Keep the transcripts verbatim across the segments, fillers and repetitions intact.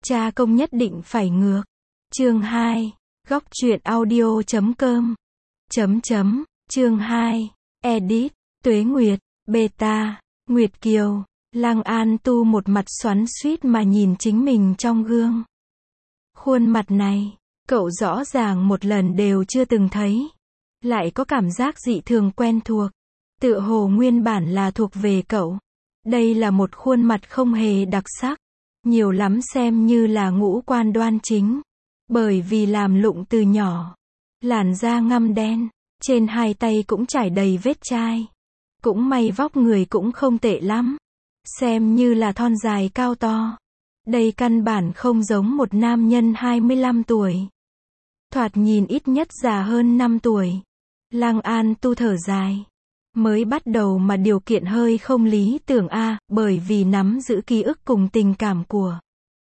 Cha công nhất định phải ngược. Chương hai. Góc truyện audio chấm com. Chấm chấm. Chương hai. Edit. Tuế Nguyệt. Beta. Nguyệt Kiều. Lăng An Tu một mặt xoắn xuýt mà nhìn chính mình trong gương. Khuôn mặt này, cậu rõ ràng một lần đều chưa từng thấy. Lại có cảm giác dị thường quen thuộc. Tựa hồ nguyên bản là thuộc về cậu. Đây là một khuôn mặt không hề đặc sắc. Nhiều lắm xem như là ngũ quan đoan chính. Bởi vì làm lụng từ nhỏ. Làn da ngăm đen. Trên hai tay cũng trải đầy vết chai. Cũng may vóc người cũng không tệ lắm. Xem như là thon dài cao to. Đây căn bản không giống một nam nhân hai mươi lăm tuổi. Thoạt nhìn ít nhất già hơn năm tuổi. Lăng An Tu thở dài. Mới bắt đầu mà điều kiện hơi không lý tưởng a, à, bởi vì nắm giữ ký ức cùng tình cảm của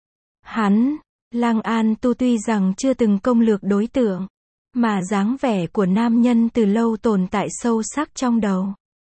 hắn. Lăng An Tu tuy rằng chưa từng công lược đối tượng, mà dáng vẻ của nam nhân từ lâu tồn tại sâu sắc trong đầu.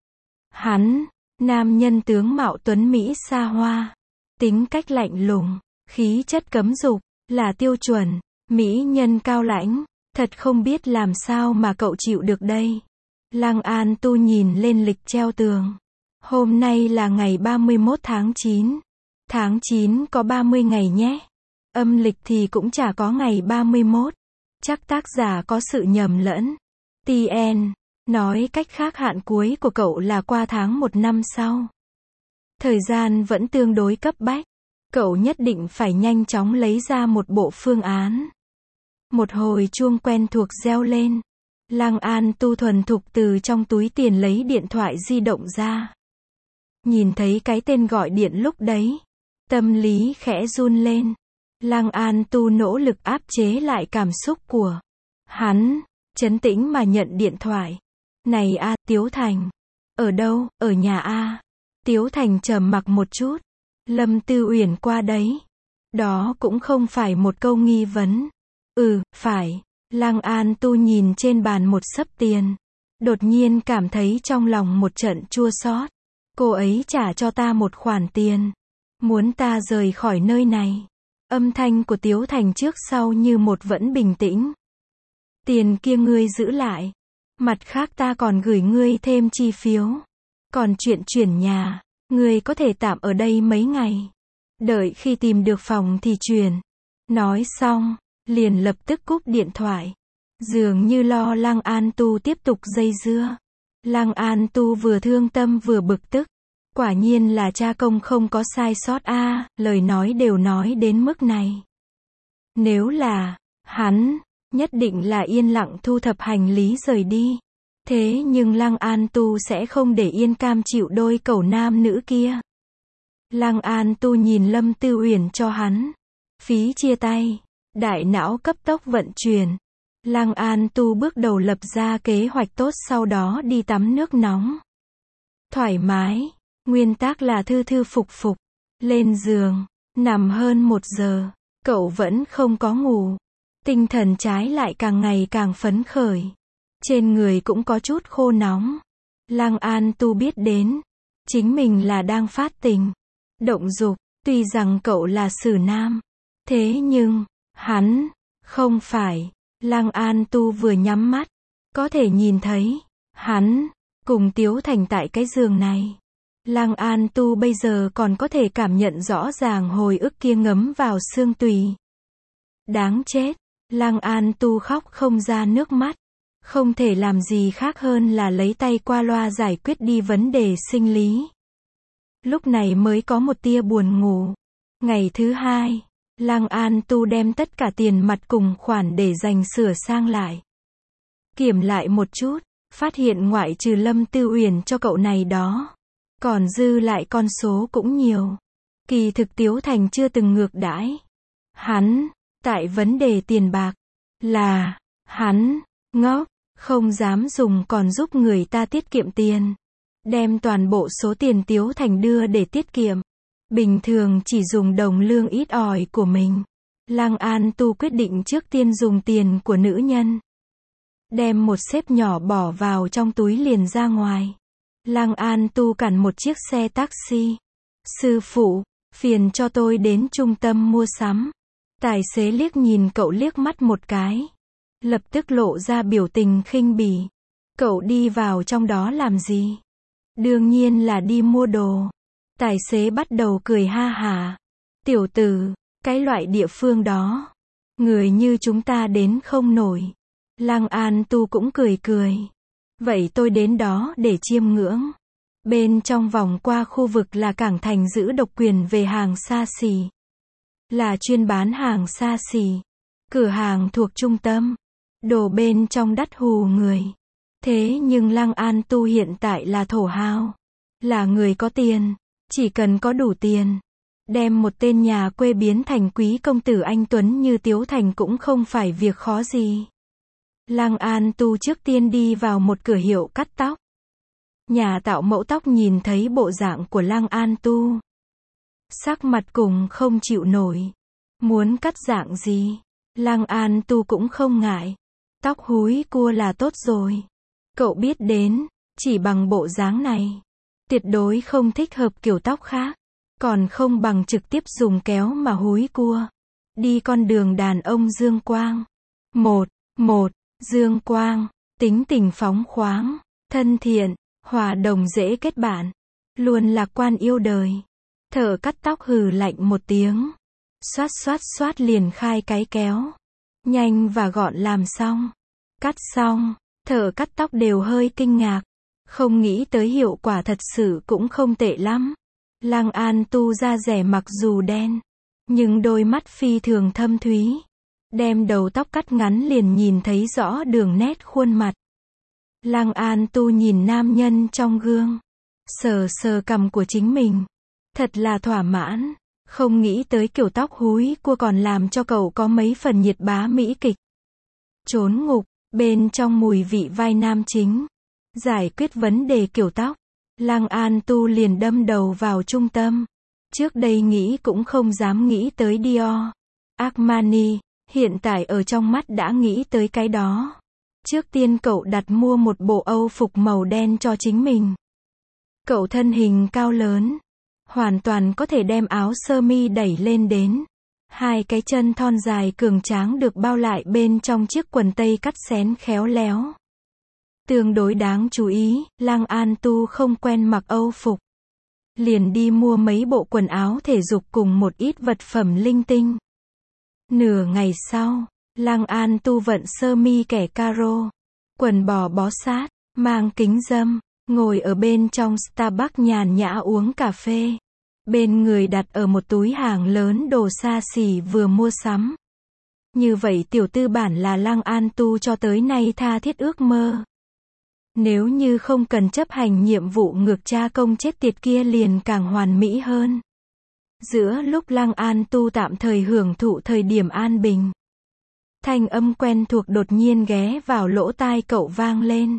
Hắn, nam nhân tướng mạo tuấn Mỹ xa hoa, tính cách lạnh lùng, khí chất cấm dục, là tiêu chuẩn, mỹ nhân cao lãnh, thật không biết làm sao mà cậu chịu được đây. Lăng An Tu nhìn lên lịch treo tường. Hôm nay là ngày ba mươi mốt tháng chín. Tháng chín có ba mươi ngày nhé. Âm lịch thì cũng chả có ngày ba mươi mốt. Chắc tác giả có sự nhầm lẫn. tê en. Nói cách khác hạn cuối của cậu là qua tháng một năm sau. Thời gian vẫn tương đối cấp bách. Cậu nhất định phải nhanh chóng lấy ra một bộ phương án. Một hồi chuông quen thuộc reo lên. Lăng An Tu thuần thục từ trong túi tiền lấy điện thoại di động ra. Nhìn thấy cái tên gọi điện lúc đấy. Tâm lý khẽ run lên. Lăng An Tu nỗ lực áp chế lại cảm xúc của hắn. Trấn tĩnh mà nhận điện thoại. Này a, Tiếu Thành. Ở đâu, ở nhà a. Tiếu Thành trầm mặc một chút. Lâm Tư Uyển qua đấy. Đó cũng không phải một câu nghi vấn. Ừ, phải. Lăng An Tu nhìn trên bàn một xấp tiền. Đột nhiên cảm thấy trong lòng một trận chua xót. Cô ấy trả cho ta một khoản tiền. Muốn ta rời khỏi nơi này. Âm thanh của Tiếu Thành trước sau như một vẫn bình tĩnh. Tiền kia ngươi giữ lại. Mặt khác ta còn gửi ngươi thêm chi phiếu. Còn chuyện chuyển nhà, ngươi có thể tạm ở đây mấy ngày. Đợi khi tìm được phòng thì chuyển. Nói xong, liền lập tức cúp điện thoại. Dường như lo Lăng An Tu tiếp tục dây dưa. Lăng An Tu vừa thương tâm vừa bực tức. Quả nhiên là cha công không có sai sót a, à, lời nói đều nói đến mức này. Nếu là hắn, nhất định là yên lặng thu thập hành lý rời đi. Thế nhưng Lăng An Tu sẽ không để yên cam chịu đôi cẩu nam nữ kia. Lăng An Tu nhìn Lâm Tư Uyển cho hắn. Phí chia tay. Đại não cấp tốc vận chuyển. Lăng An Tu bước đầu lập ra kế hoạch tốt, sau đó đi tắm nước nóng. Thoải mái. Nguyên tắc là thư thư phục phục. Lên giường. Nằm hơn một giờ. Cậu vẫn không có ngủ. Tinh thần trái lại càng ngày càng phấn khởi. Trên người cũng có chút khô nóng. Lăng An Tu biết đến. Chính mình là đang phát tình. Động dục. Tuy rằng cậu là xử nam. Thế nhưng, hắn, không phải. Lăng An Tu vừa nhắm mắt. Có thể nhìn thấy. Hắn, cùng Tiếu Thành tại cái giường này. Lăng An Tu bây giờ còn có thể cảm nhận rõ ràng hồi ức kia ngấm vào xương tủy. Đáng chết. Lăng An Tu khóc không ra nước mắt. Không thể làm gì khác hơn là lấy tay qua loa giải quyết đi vấn đề sinh lý. Lúc này mới có một tia buồn ngủ. Ngày thứ hai, Lăng An Tu đem tất cả tiền mặt cùng khoản để dành sửa sang lại. Kiểm lại một chút, phát hiện ngoại trừ Lâm Tư Uyển cho cậu này đó. Còn dư lại con số cũng nhiều. Kỳ thực Tiếu Thành chưa từng ngược đãi hắn, tại vấn đề tiền bạc. Là, hắn, ngốc, không dám dùng còn giúp người ta tiết kiệm tiền. Đem toàn bộ số tiền Tiếu Thành đưa để tiết kiệm. Bình thường chỉ dùng đồng lương ít ỏi của mình. Lăng An Tu quyết định trước tiên dùng tiền của nữ nhân. Đem một xếp nhỏ bỏ vào trong túi liền ra ngoài. Lăng An Tu cản một chiếc xe taxi. Sư phụ, phiền cho tôi đến trung tâm mua sắm. Tài xế liếc nhìn cậu liếc mắt một cái. Lập tức lộ ra biểu tình khinh bỉ. Cậu đi vào trong đó làm gì? Đương nhiên là đi mua đồ. Tài xế bắt đầu cười ha hả. Tiểu tử, cái loại địa phương đó, người như chúng ta đến không nổi. Lăng An Tu cũng cười cười. Vậy tôi đến đó để chiêm ngưỡng. Bên trong vòng qua khu vực là cảng thành giữ độc quyền về hàng xa xỉ. Là chuyên bán hàng xa xỉ. Cửa hàng thuộc trung tâm. Đồ bên trong đắt hù người. Thế nhưng Lăng An Tu hiện tại là thổ hào. Là người có tiền. Chỉ cần có đủ tiền. Đem một tên nhà quê biến thành quý công tử anh Tuấn như Tiếu Thành cũng không phải việc khó gì. Lăng An Tu trước tiên đi vào một cửa hiệu cắt tóc. Nhà tạo mẫu tóc nhìn thấy bộ dạng của Lăng An Tu. Sắc mặt cùng không chịu nổi. Muốn cắt dạng gì? Lăng An Tu cũng không ngại. Tóc húi cua là tốt rồi. Cậu biết đến, chỉ bằng bộ dáng này. Tuyệt đối không thích hợp kiểu tóc khác. Còn không bằng trực tiếp dùng kéo mà húi cua. Đi con đường đàn ông Dương Quang. Một, một, Dương Quang, tính tình phóng khoáng, thân thiện, hòa đồng dễ kết bạn. Luôn lạc quan yêu đời. Thợ cắt tóc hừ lạnh một tiếng. Xoát xoát xoát liền khai cái kéo. Nhanh và gọn làm xong. Cắt xong, thợ cắt tóc đều hơi kinh ngạc. Không nghĩ tới hiệu quả thật sự cũng không tệ lắm. Lăng An Tu da rẻ mặc dù đen, nhưng đôi mắt phi thường thâm thúy. Đem đầu tóc cắt ngắn liền nhìn thấy rõ đường nét khuôn mặt. Lăng An Tu nhìn nam nhân trong gương. Sờ sờ cằm của chính mình. Thật là thỏa mãn. Không nghĩ tới kiểu tóc húi cua còn làm cho cậu có mấy phần nhiệt bá mỹ kịch. Trốn ngục, bên trong mùi vị vai nam chính. Giải quyết vấn đề kiểu tóc. Lăng An Tu liền đâm đầu vào trung tâm. Trước đây nghĩ cũng không dám nghĩ tới Dior, Armani, hiện tại ở trong mắt đã nghĩ tới cái đó. Trước tiên cậu đặt mua một bộ Âu phục màu đen cho chính mình. Cậu thân hình cao lớn, hoàn toàn có thể đem áo sơ mi đẩy lên đến. Hai cái chân thon dài cường tráng được bao lại bên trong chiếc quần tây cắt xén khéo léo. Tương đối đáng chú ý, Lăng An Tu không quen mặc Âu phục. Liền đi mua mấy bộ quần áo thể dục cùng một ít vật phẩm linh tinh. Nửa ngày sau, Lăng An Tu vận sơ mi kẻ caro, quần bò bó sát, mang kính râm, ngồi ở bên trong Starbucks nhàn nhã uống cà phê. Bên người đặt ở một túi hàng lớn đồ xa xỉ vừa mua sắm. Như vậy tiểu tư bản là Lăng An Tu cho tới nay tha thiết ước mơ. Nếu như không cần chấp hành nhiệm vụ ngược cha công chết tiệt kia liền càng hoàn mỹ hơn. Giữa lúc Lăng An Tu tạm thời hưởng thụ thời điểm an bình. Thanh âm quen thuộc đột nhiên ghé vào lỗ tai cậu vang lên.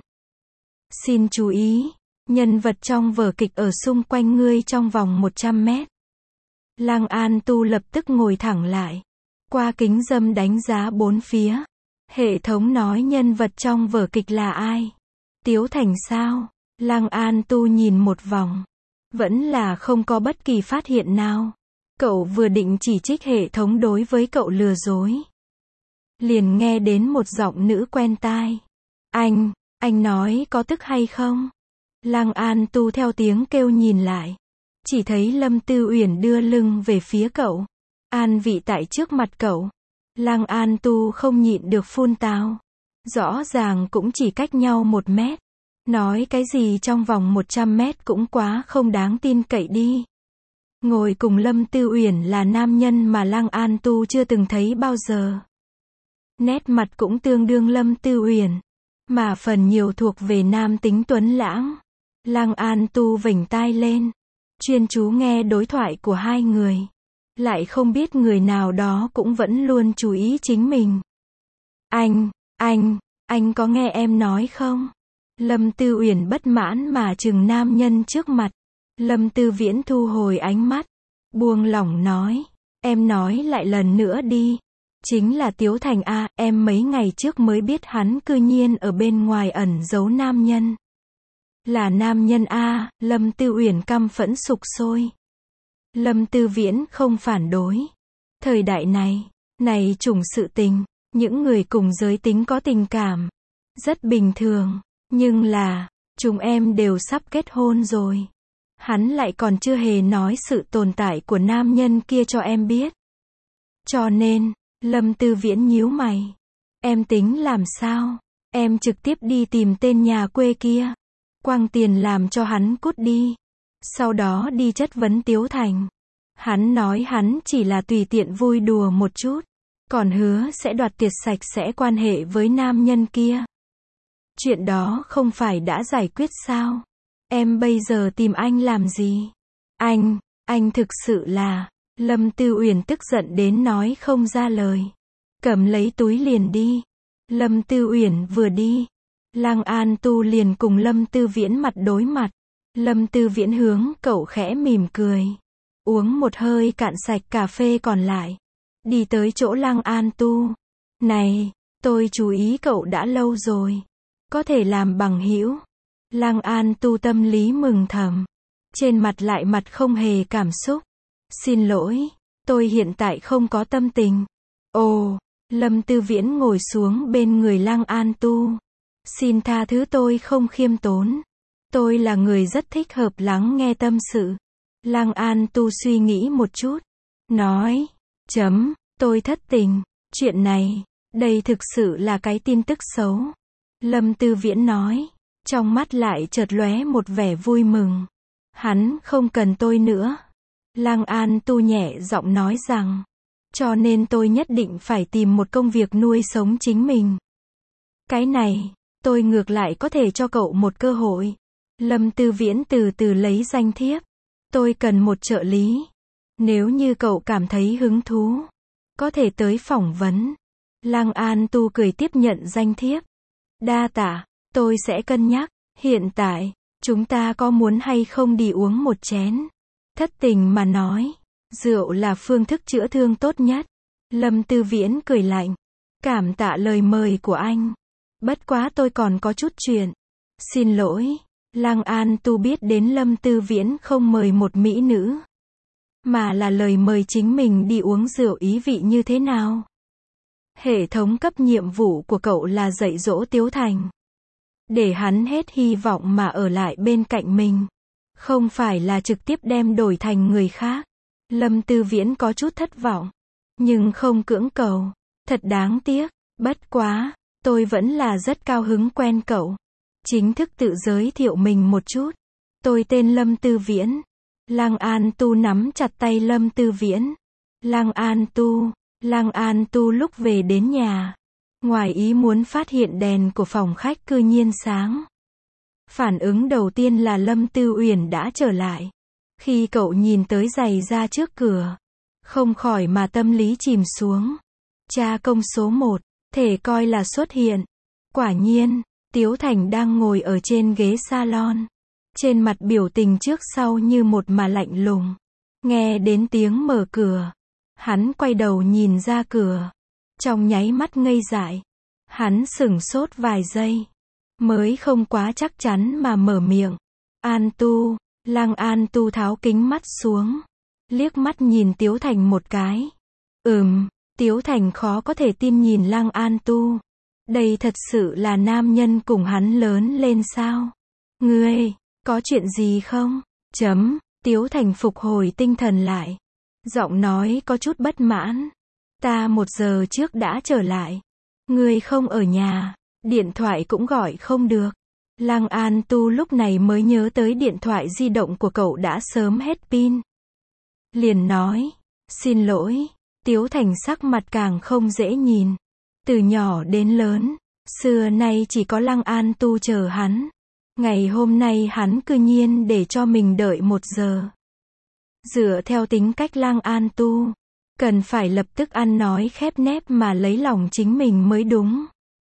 Xin chú ý, nhân vật trong vở kịch ở xung quanh ngươi trong vòng một trăm mét. Lăng An Tu lập tức ngồi thẳng lại. Qua kính râm đánh giá bốn phía. Hệ thống nói nhân vật trong vở kịch là ai? Tiếu Thành sao? Lăng An Tu nhìn một vòng. Vẫn là không có bất kỳ phát hiện nào. Cậu vừa định chỉ trích hệ thống đối với cậu lừa dối. Liền nghe đến một giọng nữ quen tai. Anh, anh nói có tức hay không? Lăng An Tu theo tiếng kêu nhìn lại. Chỉ thấy Lâm Tư Uyển đưa lưng về phía cậu. An vị tại trước mặt cậu. Lăng An Tu không nhịn được phun tào. Rõ ràng cũng chỉ cách nhau một mét. Nói cái gì trong vòng một trăm mét cũng quá không đáng tin cậy đi. Ngồi cùng Lâm Tư Uyển là nam nhân mà Lăng An Tu chưa từng thấy bao giờ. Nét mặt cũng tương đương Lâm Tư Uyển. Mà phần nhiều thuộc về nam tính tuấn lãng. Lăng An Tu vểnh tai lên. Chuyên chú nghe đối thoại của hai người. Lại không biết người nào đó cũng vẫn luôn chú ý chính mình. Anh, anh, anh có nghe em nói không? Lâm Tư Uyển bất mãn mà chừng nam nhân trước mặt. Lâm Tư Viễn thu hồi ánh mắt. Buông lỏng nói. Em nói lại lần nữa đi. Chính là Tiếu Thành a, em mấy ngày trước mới biết hắn cư nhiên ở bên ngoài ẩn giấu nam nhân. Là nam nhân a, Lâm Tư Uyển căm phẫn sục sôi. Lâm Tư Viễn không phản đối. Thời đại này, Này chủng sự tình, những người cùng giới tính có tình cảm. Rất bình thường. Nhưng là, chúng em đều sắp kết hôn rồi. Hắn lại còn chưa hề nói sự tồn tại của nam nhân kia cho em biết. Cho nên, Lâm Tư Viễn nhíu mày. Em tính làm sao? Em trực tiếp đi tìm tên nhà quê kia. Quăng tiền làm cho hắn cút đi. Sau đó đi chất vấn Tiếu Thành. Hắn nói hắn chỉ là tùy tiện vui đùa một chút. Còn hứa sẽ đoạt tiệt sạch sẽ quan hệ với nam nhân kia. Chuyện đó không phải đã giải quyết sao? Em bây giờ tìm anh làm gì? Anh, anh thực sự là... Lâm Tư Uyển tức giận đến nói không ra lời. Cầm lấy túi liền đi. Lâm Tư Uyển vừa đi. Lăng An Tu liền cùng Lâm Tư Viễn mặt đối mặt. Lâm Tư Viễn hướng cậu khẽ mỉm cười. Uống một hơi cạn sạch cà phê còn lại. Đi tới chỗ Lăng An Tu. Này, tôi chú ý cậu đã lâu rồi. Có thể làm bằng hữu. Lăng An Tu tâm lý mừng thầm. Trên mặt lại mặt không hề cảm xúc. Xin lỗi, tôi hiện tại không có tâm tình. Ồ, Lâm Tư Viễn ngồi xuống bên người Lăng An Tu. Xin tha thứ tôi không khiêm tốn. Tôi là người rất thích hợp lắng nghe tâm sự. Lăng An Tu suy nghĩ một chút. Nói, chấm, tôi thất tình. Chuyện này, đây thực sự là cái tin tức xấu. Lâm Tư Viễn nói, trong mắt lại chợt lóe một vẻ vui mừng. Hắn không cần tôi nữa. Lăng An Tu nhẹ giọng nói rằng, cho nên tôi nhất định phải tìm một công việc nuôi sống chính mình. Cái này, tôi ngược lại có thể cho cậu một cơ hội. Lâm Tư Viễn từ từ lấy danh thiếp. Tôi cần một trợ lý. Nếu như cậu cảm thấy hứng thú, có thể tới phỏng vấn. Lăng An Tu cười tiếp nhận danh thiếp. Đa tạ, tôi sẽ cân nhắc. Hiện tại, chúng ta có muốn hay không đi uống một chén? Thất tình mà nói, rượu là phương thức chữa thương tốt nhất. Lâm Tư Viễn cười lạnh. Cảm tạ lời mời của anh. Bất quá tôi còn có chút chuyện. Xin lỗi. Lăng An Tu biết đến Lâm Tư Viễn không mời một mỹ nữ, mà là lời mời chính mình đi uống rượu ý vị như thế nào. Hệ thống cấp nhiệm vụ của cậu là dạy dỗ Tiếu Thành. Để hắn hết hy vọng mà ở lại bên cạnh mình. Không phải là trực tiếp đem đổi thành người khác. Lâm Tư Viễn có chút thất vọng. Nhưng không cưỡng cầu. Thật đáng tiếc. Bất quá, tôi vẫn là rất cao hứng quen cậu. Chính thức tự giới thiệu mình một chút. Tôi tên Lâm Tư Viễn. Lăng An Tu nắm chặt tay Lâm Tư Viễn. Lăng An Tu. Lăng An Tu lúc về đến nhà. Ngoài ý muốn phát hiện đèn của phòng khách cư nhiên sáng. Phản ứng đầu tiên là Lâm Tư Uyển đã trở lại. Khi cậu nhìn tới giày ra trước cửa, không khỏi mà tâm lý chìm xuống. Cha công số một, thể coi là xuất hiện. Quả nhiên, Tiếu Thành đang ngồi ở trên ghế salon. Trên mặt biểu tình trước sau như một mà lạnh lùng. Nghe đến tiếng mở cửa. Hắn quay đầu nhìn ra cửa. Trong nháy mắt ngây dại. Hắn sửng sốt vài giây. Mới không quá chắc chắn mà mở miệng. An Tu. Lăng An Tu tháo kính mắt xuống. Liếc mắt nhìn Tiếu Thành một cái. Ừm, Tiếu Thành khó có thể tin nhìn Lăng An Tu. Đây thật sự là nam nhân cùng hắn lớn lên sao? Ngươi, có chuyện gì không? Chấm, Tiếu Thành phục hồi tinh thần lại. Giọng nói có chút bất mãn. Ta một giờ trước đã trở lại. Ngươi không ở nhà, điện thoại cũng gọi không được. Lăng An Tu lúc này mới nhớ tới điện thoại di động của cậu đã sớm hết pin. Liền nói, xin lỗi. Tiếu Thành sắc mặt càng không dễ nhìn. Từ nhỏ đến lớn, xưa nay chỉ có Lăng An Tu chờ hắn. Ngày hôm nay hắn cư nhiên để cho mình đợi một giờ. Dựa theo tính cách Lăng An Tu, cần phải lập tức ăn nói khép nép mà lấy lòng chính mình mới đúng.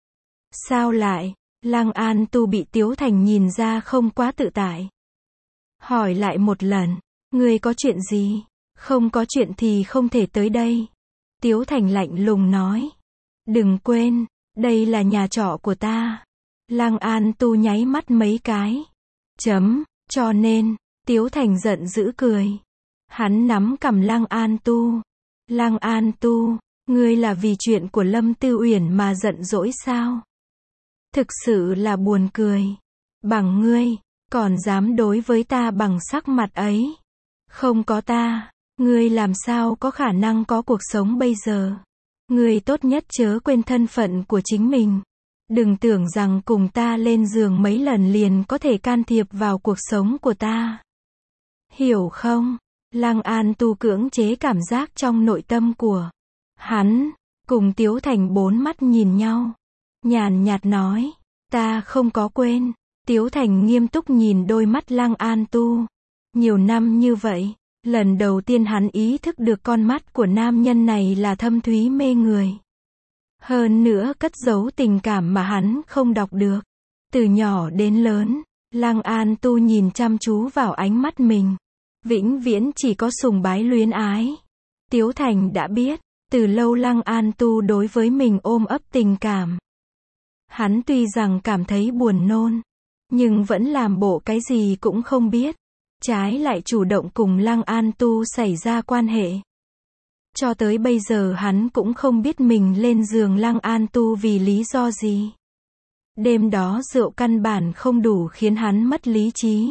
Sao lại? Lăng An Tu bị Tiếu Thành nhìn ra không quá tự tại. Hỏi lại một lần, ngươi có chuyện gì? Không có chuyện thì không thể tới đây. Tiếu Thành lạnh lùng nói. Đừng quên, đây là nhà trọ của ta. Lăng An Tu nháy mắt mấy cái. Chấm, cho nên, Tiếu Thành giận dữ cười. Hắn nắm cằm Lăng An Tu. Lăng An Tu, Ngươi là vì chuyện của Lâm Tư Uyển mà giận dỗi sao? Thực sự là buồn cười. Bằng ngươi, còn dám đối với ta bằng sắc mặt ấy. Không có ta, ngươi làm sao có khả năng có cuộc sống bây giờ. Ngươi tốt nhất chớ quên thân phận của chính mình. Đừng tưởng rằng cùng ta lên giường mấy lần liền có thể can thiệp vào cuộc sống của ta. Hiểu không? Lăng An Tu cưỡng chế cảm giác trong nội tâm của hắn, cùng Tiếu Thành bốn mắt nhìn nhau. Nhàn nhạt nói, ta không có quên. Tiếu Thành nghiêm túc nhìn đôi mắt Lăng An Tu. Nhiều năm như vậy, lần đầu tiên hắn ý thức được con mắt của nam nhân này là thâm thúy mê người. Hơn nữa cất giấu tình cảm mà hắn không đọc được. Từ nhỏ đến lớn, Lăng An Tu nhìn chăm chú vào ánh mắt mình. Vĩnh viễn chỉ có sùng bái luyến ái. Tiếu Thành đã biết, từ lâu Lăng An Tu đối với mình ôm ấp tình cảm. Hắn tuy rằng cảm thấy buồn nôn, nhưng vẫn làm bộ cái gì cũng không biết. Trái lại chủ động cùng Lăng An Tu xảy ra quan hệ. Cho tới bây giờ hắn cũng không biết mình lên giường Lăng An Tu vì lý do gì. Đêm đó rượu căn bản không đủ khiến hắn mất lý trí.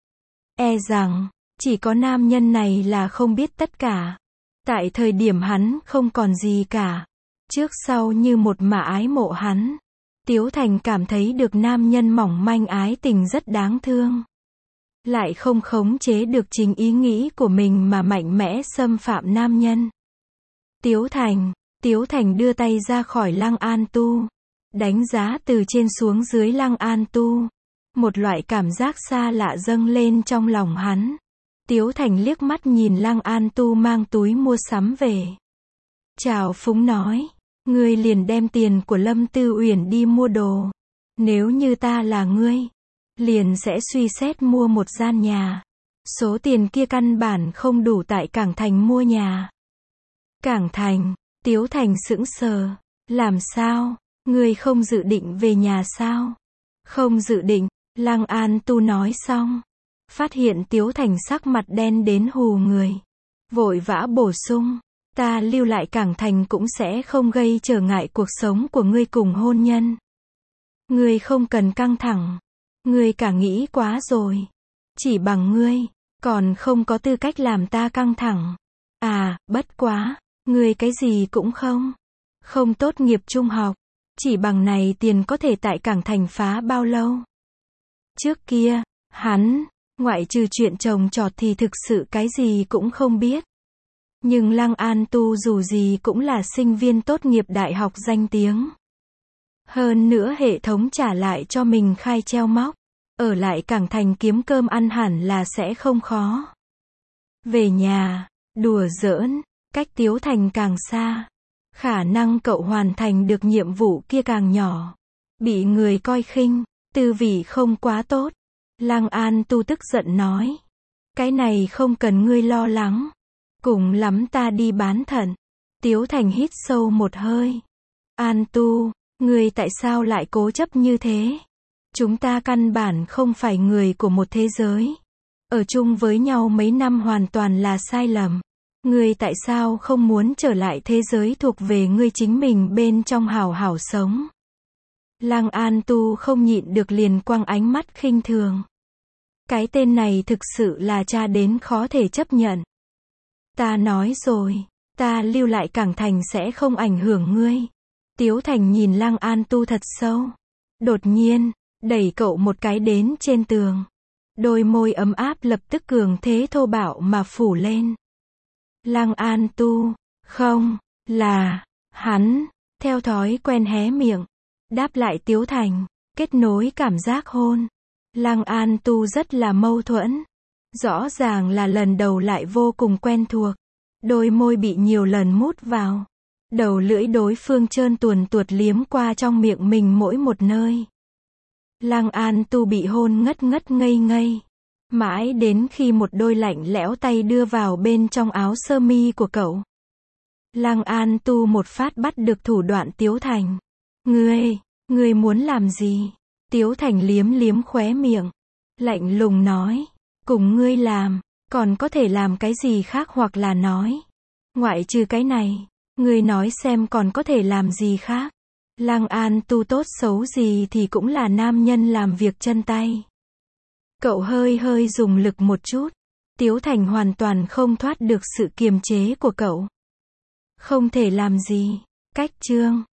E rằng, chỉ có nam nhân này là không biết tất cả. Tại thời điểm hắn không còn gì cả. Trước sau như một mà ái mộ hắn. Tiếu Thành cảm thấy được nam nhân mỏng manh ái tình rất đáng thương. Lại không khống chế được chính ý nghĩ của mình mà mạnh mẽ xâm phạm nam nhân. Tiếu Thành, Tiếu Thành đưa tay ra khỏi Lăng An Tu. Đánh giá từ trên xuống dưới Lăng An Tu. Một loại cảm giác xa lạ dâng lên trong lòng hắn. Tiếu Thành liếc mắt nhìn Lăng An Tu mang túi mua sắm về. Chào phúng nói, ngươi liền đem tiền của Lâm Tư Uyển đi mua đồ. Nếu như ta là ngươi, liền sẽ suy xét mua một gian nhà. Số tiền kia căn bản không đủ tại Cảng Thành mua nhà. Cảng Thành, Tiếu Thành sững sờ. Làm sao? Ngươi không dự định về nhà sao? Không dự định, Lăng An Tu nói xong. Phát hiện Tiếu Thành sắc mặt đen đến hù người. Vội vã bổ sung. Ta lưu lại Cảng Thành cũng sẽ không gây trở ngại cuộc sống của ngươi cùng hôn nhân. Ngươi không cần căng thẳng. Ngươi cả nghĩ quá rồi. Chỉ bằng ngươi, còn không có tư cách làm ta căng thẳng. À, bất quá, ngươi cái gì cũng không. Không tốt nghiệp trung học. Chỉ bằng này tiền có thể tại Cảng Thành phá bao lâu. Trước kia, hắn, ngoại trừ chuyện trồng trọt thì thực sự cái gì cũng không biết. Nhưng Lăng An Tu dù gì cũng là sinh viên tốt nghiệp đại học danh tiếng. Hơn nữa hệ thống trả lại cho mình khai treo móc. Ở lại Cảng Thành kiếm cơm ăn hẳn là sẽ không khó. Về nhà, đùa giỡn, cách Tiếu Thành càng xa. Khả năng cậu hoàn thành được nhiệm vụ kia càng nhỏ. Bị người coi khinh, tư vị không quá tốt. Lăng An Tu tức giận nói. Cái này không cần ngươi lo lắng. Cùng lắm ta đi bán thận. Tiếu Thành hít sâu một hơi. An Tu, ngươi tại sao lại cố chấp như thế? Chúng ta căn bản không phải người của một thế giới. Ở chung với nhau mấy năm hoàn toàn là sai lầm. Ngươi tại sao không muốn trở lại thế giới thuộc về ngươi chính mình bên trong hảo hảo sống? Lăng An Tu không nhịn được liền quăng ánh mắt khinh thường. Cái tên này thực sự là cha đến khó thể chấp nhận. Ta nói rồi, ta lưu lại Cảng Thành sẽ không ảnh hưởng ngươi. Tiếu Thành nhìn Lăng An Tu thật sâu. Đột nhiên, đẩy cậu một cái đến trên tường. Đôi môi ấm áp lập tức cường thế thô bạo mà phủ lên. Lăng An Tu, không, là, hắn, theo thói quen hé miệng. Đáp lại Tiếu Thành, kết nối cảm giác hôn. Lăng An Tu rất là mâu thuẫn. Rõ ràng là lần đầu lại vô cùng quen thuộc. Đôi môi bị nhiều lần mút vào. Đầu lưỡi đối phương trơn tuồn tuột liếm qua trong miệng mình mỗi một nơi. Lăng An Tu bị hôn ngất ngất ngây ngây. Mãi đến khi một đôi lạnh lẽo tay đưa vào bên trong áo sơ mi của cậu. Lăng An Tu một phát bắt được thủ đoạn Tiếu Thành. Ngươi, ngươi muốn làm gì? Tiếu Thành liếm liếm khóe miệng. Lạnh lùng nói. Cùng ngươi làm, còn có thể làm cái gì khác hoặc là nói. Ngoại trừ cái này, Ngươi nói xem còn có thể làm gì khác. Lăng An tu tốt xấu gì thì cũng là nam nhân làm việc chân tay. Cậu hơi hơi dùng lực một chút. Tiếu Thành hoàn toàn không thoát được sự kiềm chế của cậu. Không thể làm gì. Cách chương